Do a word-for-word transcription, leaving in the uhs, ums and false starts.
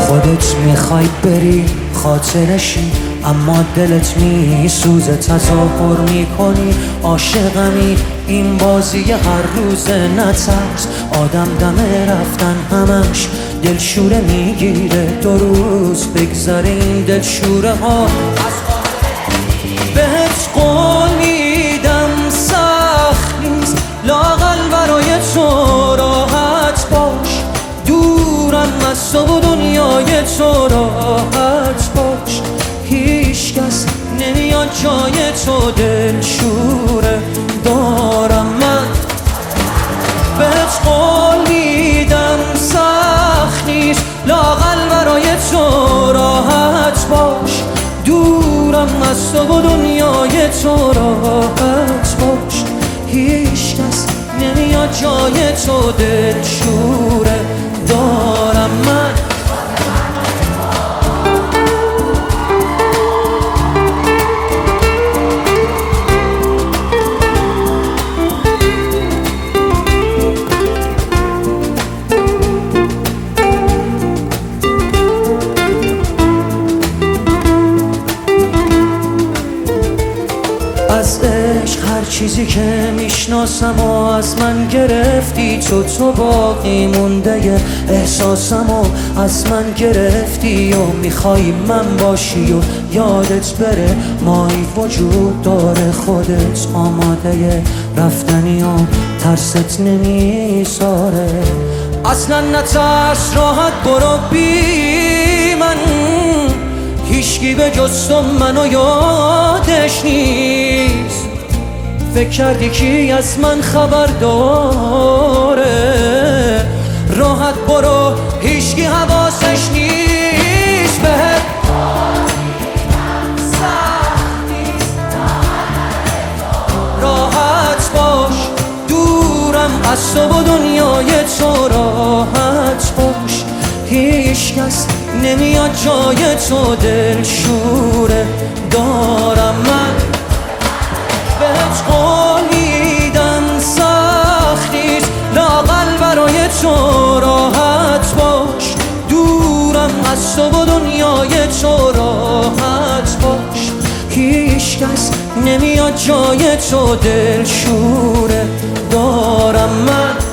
خودت میخوای بری خاطرشی، اما دلت میسوزه تظاهر میکنی عاشقمی. این بازی هر روز نترس، آدم دم رفتن همش دلشوره میگیره. دو روز بگذره این دلشوره ها بهت قول میدم سخت نیست، لااقل برای تو راحت باش. دورم از تو و دنیای تو راحت باش. هیچ کس نمیاد جای تو دلشوره دارم من. بهت قول میدم سخت نیست، لااقل برای تو راحت باش. دورم از تو و دنیای تو راحت باش. هیچ کس نمیاد جای تو دلشوره دارم من. از عشق هر چیزی که میشناسم و از من گرفتی تو، تو باقی مونده احساسم و از من گرفتی و میخوای من باشی و یادت بره مایی وجود داره. خودت آماده رفتنی و ترست نمیذاره. اصلا نترس راحت برو بی من، هیچکی به جز تو منو یادش نیست. فکر کردی کی از من خبر داره؟ راحت برو هیچکی حواسش نیست. بهت راحت باش. دورم از تو و دنیای تو راحت باش. هیچ کس نمیاد جای تو دلشوره دارم من. بهت قول میدم سخت نیست، لااقل برای تو راحت باش. دورم از تو و دنیای تو راحت باش. هیچ کس نمیاد جای تو دلشوره دارم من.